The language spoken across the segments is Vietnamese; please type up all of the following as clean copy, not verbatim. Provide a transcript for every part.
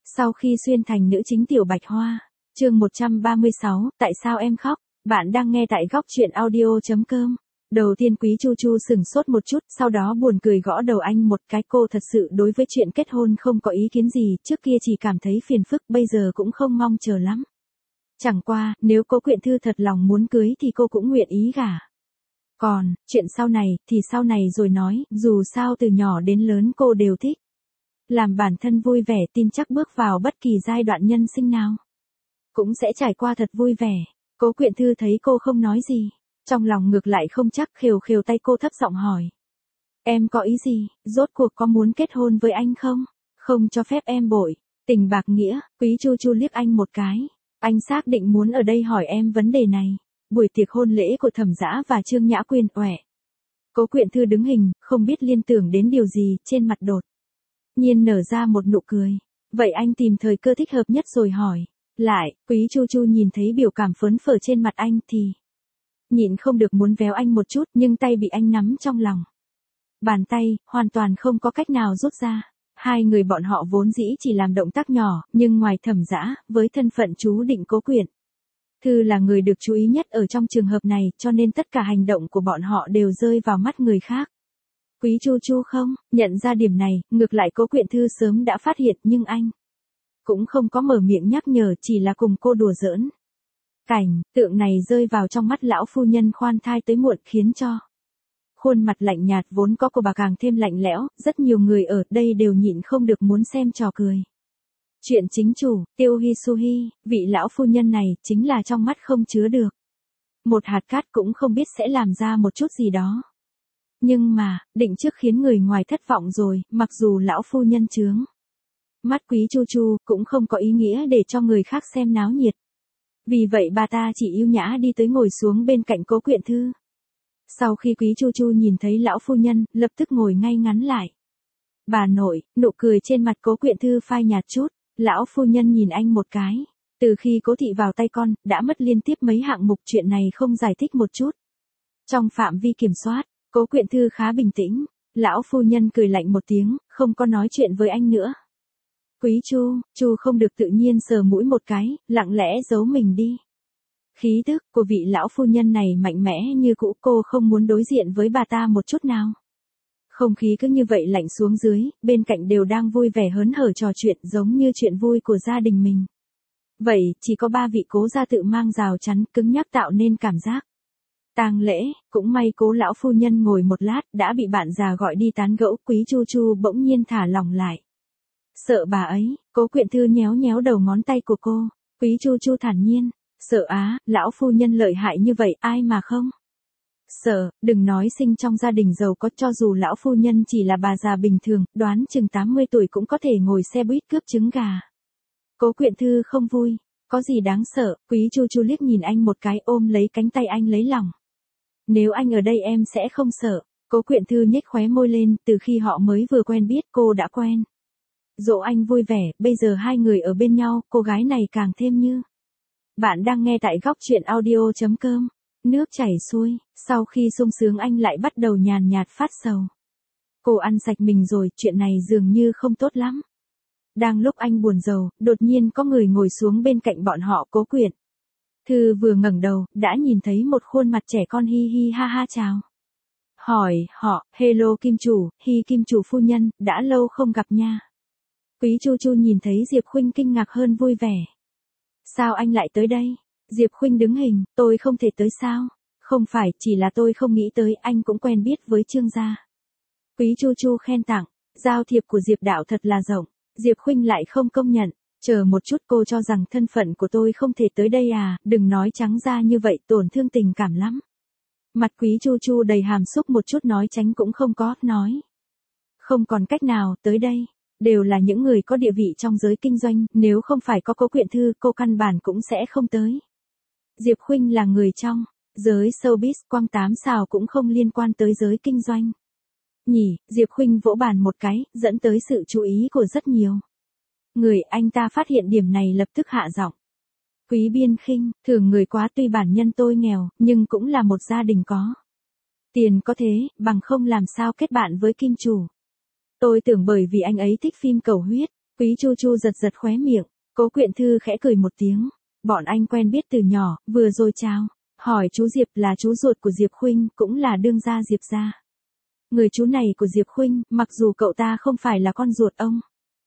Sau khi xuyên thành nữ chính Tiểu Bạch Hoa, chương 136, tại sao em khóc? Bạn đang nghe tại góc truyện audio.com. Đầu tiên Quý Chu Chu sửng sốt một chút, sau đó buồn cười gõ đầu anh một cái. Cô thật sự đối với chuyện kết hôn không có ý kiến gì, trước kia chỉ cảm thấy phiền phức, bây giờ cũng không mong chờ lắm. Chẳng qua, nếu Cố Quyện Thư thật lòng muốn cưới thì cô cũng nguyện ý gả. Còn, chuyện sau này, thì sau này rồi nói, dù sao từ nhỏ đến lớn cô đều thích. Làm bản thân vui vẻ, tin chắc bước vào bất kỳ giai đoạn nhân sinh nào cũng sẽ trải qua thật vui vẻ. Cố Quyện Thư thấy cô không nói gì, trong lòng ngược lại không chắc, khều khều tay cô thấp giọng hỏi. Em có ý gì, rốt cuộc có muốn kết hôn với anh không? Không cho phép em bội tình bạc nghĩa. Quý Chu Chu liếc anh một cái. Anh xác định muốn ở đây hỏi em vấn đề này. Buổi tiệc hôn lễ của Thẩm Dã và Trương Nhã Quyên, oẻ. Cố Quyện Thư đứng hình, không biết liên tưởng đến điều gì, trên mặt đột nhiên nở ra một nụ cười. Vậy anh tìm thời cơ thích hợp nhất rồi hỏi. Lại, Quý Chu Chu nhìn thấy biểu cảm phớn phở trên mặt anh thì nhịn không được muốn véo anh một chút, nhưng tay bị anh nắm trong lòng bàn tay, hoàn toàn không có cách nào rút ra. Hai người bọn họ vốn dĩ chỉ làm động tác nhỏ, nhưng ngoài Thẩm Dã, với thân phận chú định Cố Quyện Thư là người được chú ý nhất ở trong trường hợp này, cho nên tất cả hành động của bọn họ đều rơi vào mắt người khác. Quý Chu Chu không nhận ra điểm này, ngược lại Cố Quyện Thư sớm đã phát hiện, nhưng anh cũng không có mở miệng nhắc nhở, chỉ là cùng cô đùa giỡn. Cảnh tượng này rơi vào trong mắt lão phu nhân khoan thai tới muộn, khiến cho khuôn mặt lạnh nhạt vốn có của bà càng thêm lạnh lẽo. Rất nhiều người ở đây đều nhịn không được muốn xem trò cười. Chuyện chính chủ, Tiêu Hi Suhi, vị lão phu nhân này, chính là trong mắt không chứa được một hạt cát, cũng không biết sẽ làm ra một chút gì đó. Nhưng mà, định trước khiến người ngoài thất vọng rồi, mặc dù lão phu nhân chướng mắt Quý Chu Chu, cũng không có ý nghĩa để cho người khác xem náo nhiệt. Vì vậy bà ta chỉ yêu nhã đi tới ngồi xuống bên cạnh Cố Quyện Thư. Sau khi Quý Chu Chu nhìn thấy lão phu nhân, lập tức ngồi ngay ngắn lại. Bà nội, nụ cười trên mặt Cố Quyện Thư phai nhạt chút. Lão phu nhân nhìn anh một cái. Từ khi Cố thị vào tay con, đã mất liên tiếp mấy hạng mục, chuyện này không giải thích một chút trong phạm vi kiểm soát. Cố Quyện Thư khá bình tĩnh. Lão phu nhân cười lạnh một tiếng, không có nói chuyện với anh nữa. Quý Chu không được tự nhiên sờ mũi một cái, lặng lẽ giấu mình đi. Khí tức của vị lão phu nhân này mạnh mẽ như cũ, cô không muốn đối diện với bà ta một chút nào. Không khí cứ như vậy lạnh xuống dưới, bên cạnh đều đang vui vẻ hớn hở trò chuyện giống như chuyện vui của gia đình mình. Vậy, chỉ có ba vị Cố gia tự mang rào chắn cứng nhắc tạo nên cảm giác tang lễ. Cũng may Cố lão phu nhân ngồi một lát, đã bị bạn già gọi đi tán gẫu. Quý Chu Chu bỗng nhiên thả lỏng lại. Sợ bà ấy. Cố Quyện Thư nhéo nhéo đầu ngón tay của cô. Quý Chu Chu thản nhiên. Sợ á, lão phu nhân lợi hại như vậy, ai mà không sợ. Đừng nói sinh trong gia đình giàu có, cho dù lão phu nhân chỉ là bà già bình thường, đoán chừng 80 tuổi cũng có thể ngồi xe buýt cướp trứng gà. Cố Quyện Thư không vui. Có gì đáng sợ? Quý Chu Chu liếc nhìn anh một cái, ôm lấy cánh tay anh lấy lòng. Nếu anh ở đây em sẽ không sợ. Cố Quyện Thư nhếch khóe môi lên, từ khi họ mới vừa quen biết cô đã quen dỗ anh vui vẻ, bây giờ hai người ở bên nhau, cô gái này càng thêm như. Bạn đang nghe tại góc truyện audio.com. Nước chảy xuôi, sau khi sung sướng anh lại bắt đầu nhàn nhạt phát sầu. Cô ăn sạch mình rồi, chuyện này dường như không tốt lắm. Đang lúc anh buồn rầu, đột nhiên có người ngồi xuống bên cạnh bọn họ. Cố Quyện Thư vừa ngẩng đầu, đã nhìn thấy một khuôn mặt trẻ con hi hi ha ha chào hỏi họ. Hello Kim chủ, Hi Kim chủ phu nhân, đã lâu không gặp nha. Quý Chu Chu nhìn thấy Diệp Khuynh kinh ngạc hơn vui vẻ. Sao anh lại tới đây? Diệp Khuynh đứng hình, tôi không thể tới sao? Không phải, chỉ là tôi không nghĩ tới, anh cũng quen biết với Trương gia. Quý Chu Chu khen tặng, giao thiệp của Diệp đạo thật là rộng. Diệp Khuynh lại không công nhận. Chờ một chút, cô cho rằng thân phận của tôi không thể tới đây à? Đừng nói trắng ra như vậy, tổn thương tình cảm lắm. Mặt Quý Chu Chu đầy hàm xúc, một chút nói tránh cũng không có, nói. Không còn cách nào, tới đây đều là những người có địa vị trong giới kinh doanh, nếu không phải có Cố Quyện Thư, cô căn bản cũng sẽ không tới. Diệp Khuynh là người trong giới showbiz, quăng tám xào cũng không liên quan tới giới kinh doanh. Nhỉ, Diệp Khuynh vỗ bàn một cái, dẫn tới sự chú ý của rất nhiều người. Anh ta phát hiện điểm này lập tức hạ giọng. Quý Biên Khinh, thường người quá, tuy bản nhân tôi nghèo, nhưng cũng là một gia đình có tiền có thế, bằng không làm sao kết bạn với Kim chủ. Tôi tưởng bởi vì anh ấy thích phim cầu huyết, Quý Chu Chu giật giật khóe miệng, Cố Quyện Thư khẽ cười một tiếng. Bọn anh quen biết từ nhỏ, vừa rồi chào. Hỏi chú Diệp là chú ruột của Diệp Khuynh, cũng là đương gia Diệp gia. Người chú này của Diệp Khuynh, mặc dù cậu ta không phải là con ruột ông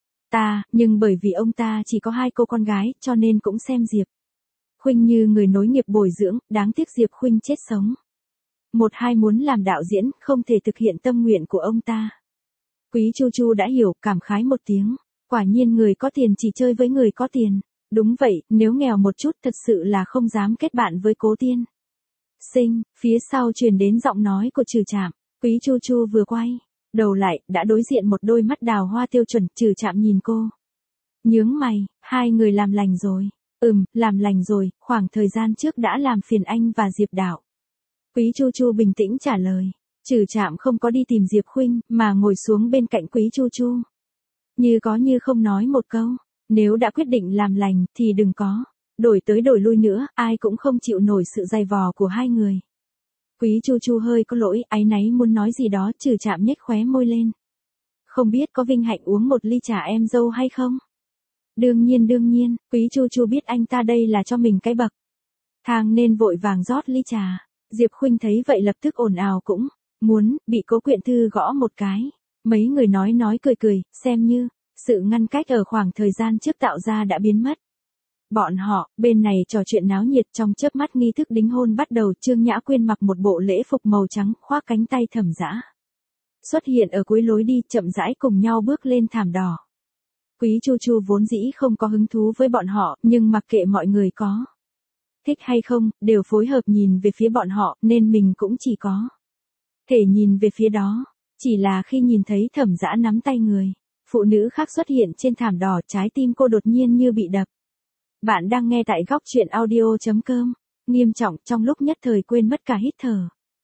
ta, nhưng bởi vì ông ta chỉ có 2 cô con gái, cho nên cũng xem Diệp Khuynh như người nối nghiệp bồi dưỡng, đáng tiếc Diệp Khuynh chết sống. Một hai muốn làm đạo diễn, không thể thực hiện tâm nguyện của ông ta. Quý Chu Chu đã hiểu, cảm khái một tiếng. Quả nhiên người có tiền chỉ chơi với người có tiền. Đúng vậy, nếu nghèo một chút thật sự là không dám kết bạn với Cố tiên sinh. Phía sau truyền đến giọng nói của Trừ Trạm. Quý Chu Chu vừa quay đầu lại, đã đối diện một đôi mắt đào hoa tiêu chuẩn. Trừ Trạm nhìn cô, nhướng mày. Hai người làm lành rồi? Làm lành rồi, khoảng thời gian trước đã làm phiền anh và Diệp đạo. Quý Chu Chu bình tĩnh trả lời. Trừ Trạm không có đi tìm Diệp Khuynh, mà ngồi xuống bên cạnh Quý Chu Chu. Như có như không nói một câu. Nếu đã quyết định làm lành, thì đừng có đổi tới đổi lui nữa, ai cũng không chịu nổi sự dày vò của hai người. Quý Chu Chu hơi có lỗi, áy náy muốn nói gì đó. Trừ Trạm nhếch khóe môi lên. Không biết có vinh hạnh uống một ly trà em dâu hay không? Đương nhiên, Quý Chu Chu biết anh ta đây là cho mình cái bậc thang nên vội vàng rót ly trà. Diệp Khuynh thấy vậy lập tức ồn ào cũng muốn, bị Cố Quyện Thư gõ một cái. Mấy người nói cười, xem như sự ngăn cách ở khoảng thời gian trước tạo ra đã biến mất. Bọn họ, bên này trò chuyện náo nhiệt, trong chớp mắt nghi thức đính hôn bắt đầu. Trương Nhã Quyên mặc một bộ lễ phục màu trắng, khoác cánh tay Thẩm Dã. Xuất hiện ở cuối lối đi, chậm rãi cùng nhau bước lên thảm đỏ. Quý Chu Chu vốn dĩ không có hứng thú với bọn họ, nhưng mặc kệ mọi người có thích hay không, đều phối hợp nhìn về phía bọn họ, nên mình cũng chỉ có thể nhìn về phía đó. Chỉ là khi nhìn thấy Thẩm Dã nắm tay người phụ nữ khác xuất hiện trên thảm đỏ, trái tim cô đột nhiên như bị đập. Bạn đang nghe tại góc truyện audio.com. Nghiêm trọng, trong lúc nhất thời quên mất cả hít thở.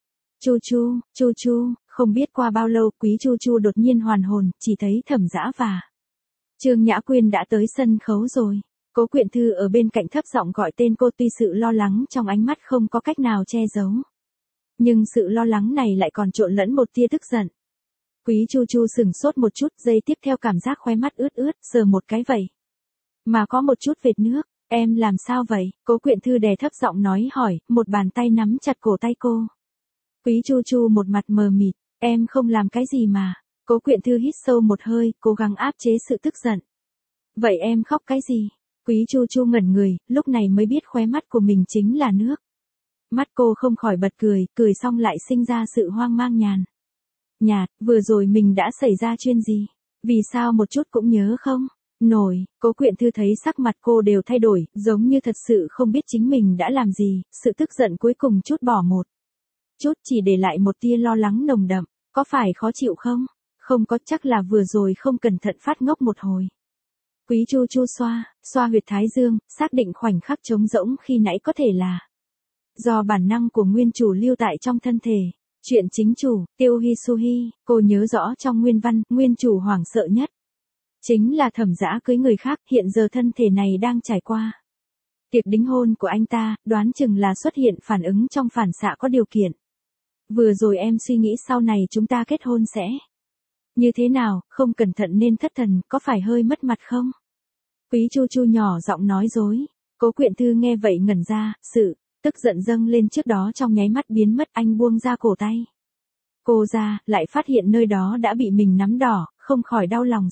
Chu Chu, không biết qua bao lâu, Quý Chu Chu đột nhiên hoàn hồn, chỉ thấy Thẩm Dã và Trương Nhã Quyên đã tới sân khấu rồi. Cố Quyện Thư ở bên cạnh thấp giọng gọi tên cô, tuy sự lo lắng trong ánh mắt không có cách nào che giấu. Nhưng sự lo lắng này lại còn trộn lẫn một tia tức giận. Quý Chu Chu sửng sốt một chút, giây tiếp theo cảm giác khóe mắt ướt, sờ một cái vậy mà có một chút vệt nước. Em làm sao vậy? Cố Quyện Thư đè thấp giọng nói hỏi, một bàn tay nắm chặt cổ tay cô. Quý Chu Chu một mặt mờ mịt, em không làm cái gì mà. Cố Quyện Thư hít sâu một hơi, cố gắng áp chế sự tức giận. Vậy em khóc cái gì? Quý Chu Chu ngẩn người, lúc này mới biết khóe mắt của mình chính là nước. Mắt cô không khỏi bật cười, cười xong lại sinh ra sự hoang mang nhạt, vừa rồi mình đã xảy ra chuyện gì? Vì sao một chút cũng nhớ không nổi? Cố Quyện Thư thấy sắc mặt cô đều thay đổi, giống như thật sự không biết chính mình đã làm gì, sự tức giận cuối cùng chút bỏ một chút, chỉ để lại một tia lo lắng nồng đậm. Có phải khó chịu không? Không có, chắc là vừa rồi không cẩn thận phát ngốc một hồi. Quý Chu Chu xoa huyệt thái dương, xác định khoảnh khắc trống rỗng khi nãy có thể là do bản năng của nguyên chủ lưu tại trong thân thể. Chuyện chính chủ, Tiêu Hisuhi, cô nhớ rõ trong nguyên văn, nguyên chủ hoảng sợ nhất chính là Thẩm Dã cưới người khác, hiện giờ thân thể này đang trải qua tiệc đính hôn của anh ta, đoán chừng là xuất hiện phản ứng trong phản xạ có điều kiện. Vừa rồi em suy nghĩ sau này chúng ta kết hôn sẽ như thế nào, không cẩn thận nên thất thần, có phải hơi mất mặt không? Quý Chu Chu nhỏ giọng nói dối. Cố Quyện Thư nghe vậy ngẩn ra, sự tức giận dâng lên trước đó trong nháy mắt biến mất. Anh buông ra cổ tay cô ra, lại phát hiện nơi đó đã bị mình nắm đỏ, không khỏi đau lòng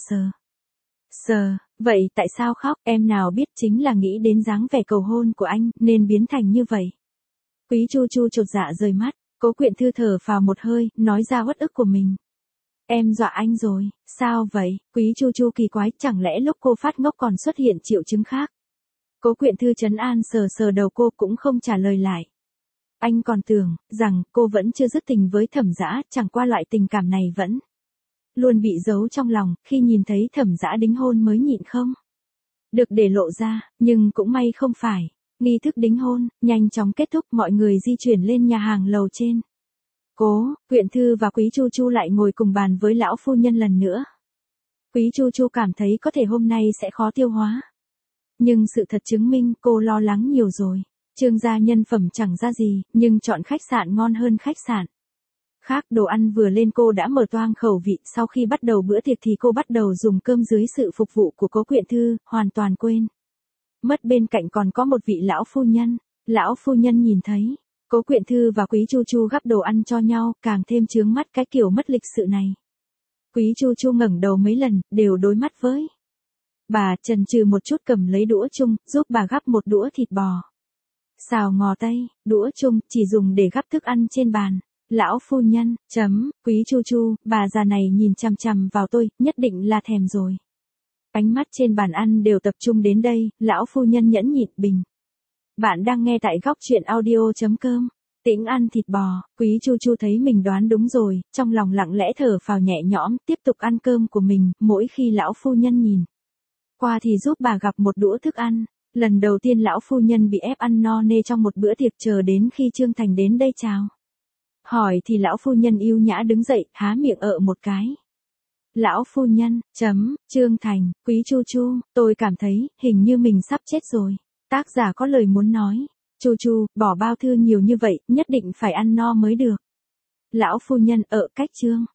sờ. Vậy tại sao khóc? Em nào biết, chính là nghĩ đến dáng vẻ cầu hôn của anh, nên biến thành như vậy. Quý Chu Chu chột dạ rời mắt. Cố Quyện Thư thở phào một hơi, nói ra uất ức của mình. Em dọa anh rồi, sao vậy? Quý Chu Chu kỳ quái, chẳng lẽ lúc cô phát ngốc còn xuất hiện triệu chứng khác? Cố Quyện Thư trấn an sờ đầu cô, cũng không trả lời lại. Anh còn tưởng rằng cô vẫn chưa dứt tình với Thẩm Dã, chẳng qua loại tình cảm này vẫn luôn bị giấu trong lòng, khi nhìn thấy Thẩm Dã đính hôn mới nhịn không được để lộ ra, nhưng cũng may không phải. Nghi thức đính hôn nhanh chóng kết thúc, mọi người di chuyển lên nhà hàng lầu trên. Cố Quyện Thư và Quý Chu Chu lại ngồi cùng bàn với lão phu nhân lần nữa. Quý Chu Chu cảm thấy có thể hôm nay sẽ khó tiêu hóa. Nhưng sự thật chứng minh cô lo lắng nhiều rồi. Trương gia nhân phẩm chẳng ra gì, nhưng chọn khách sạn ngon hơn khách sạn Khác đồ ăn vừa lên cô đã mở toang khẩu vị, sau khi bắt đầu bữa tiệc thì cô bắt đầu dùng cơm dưới sự phục vụ của Cố Quyện Thư, hoàn toàn quên mất bên cạnh còn có một vị lão phu nhân. Lão phu nhân nhìn thấy Cố Quyện Thư và Quý Chu Chu gắp đồ ăn cho nhau, càng thêm chướng mắt cái kiểu mất lịch sự này. Quý Chu Chu ngẩng đầu mấy lần, đều đối mắt với bà, chần chừ một chút cầm lấy đũa chung, giúp bà gắp một đũa thịt bò xào ngò tây. Đũa chung chỉ dùng để gắp thức ăn trên bàn. Lão phu nhân, Quý Chu Chu, bà già này nhìn chằm chằm vào tôi, nhất định là thèm rồi. Ánh mắt trên bàn ăn đều tập trung đến đây, lão phu nhân nhẫn nhịn bình. Bạn đang nghe tại góc truyện audio.com. Tĩnh ăn thịt bò. Quý Chu Chu thấy mình đoán đúng rồi, trong lòng lặng lẽ thở phào nhẹ nhõm, tiếp tục ăn cơm của mình, mỗi khi lão phu nhân nhìn qua thì giúp bà gặp một đũa thức ăn. Lần đầu tiên lão phu nhân bị ép ăn no nê trong một bữa tiệc, chờ đến khi Trương Thành đến đây chào hỏi thì lão phu nhân yêu nhã đứng dậy, há miệng một cái. Lão phu nhân, Trương Thành, Quý Chu Chu, tôi cảm thấy, hình như mình sắp chết rồi. Tác giả có lời muốn nói. Chu Chu, bỏ bao thư nhiều như vậy, nhất định phải ăn no mới được. Lão phu nhân cách Trương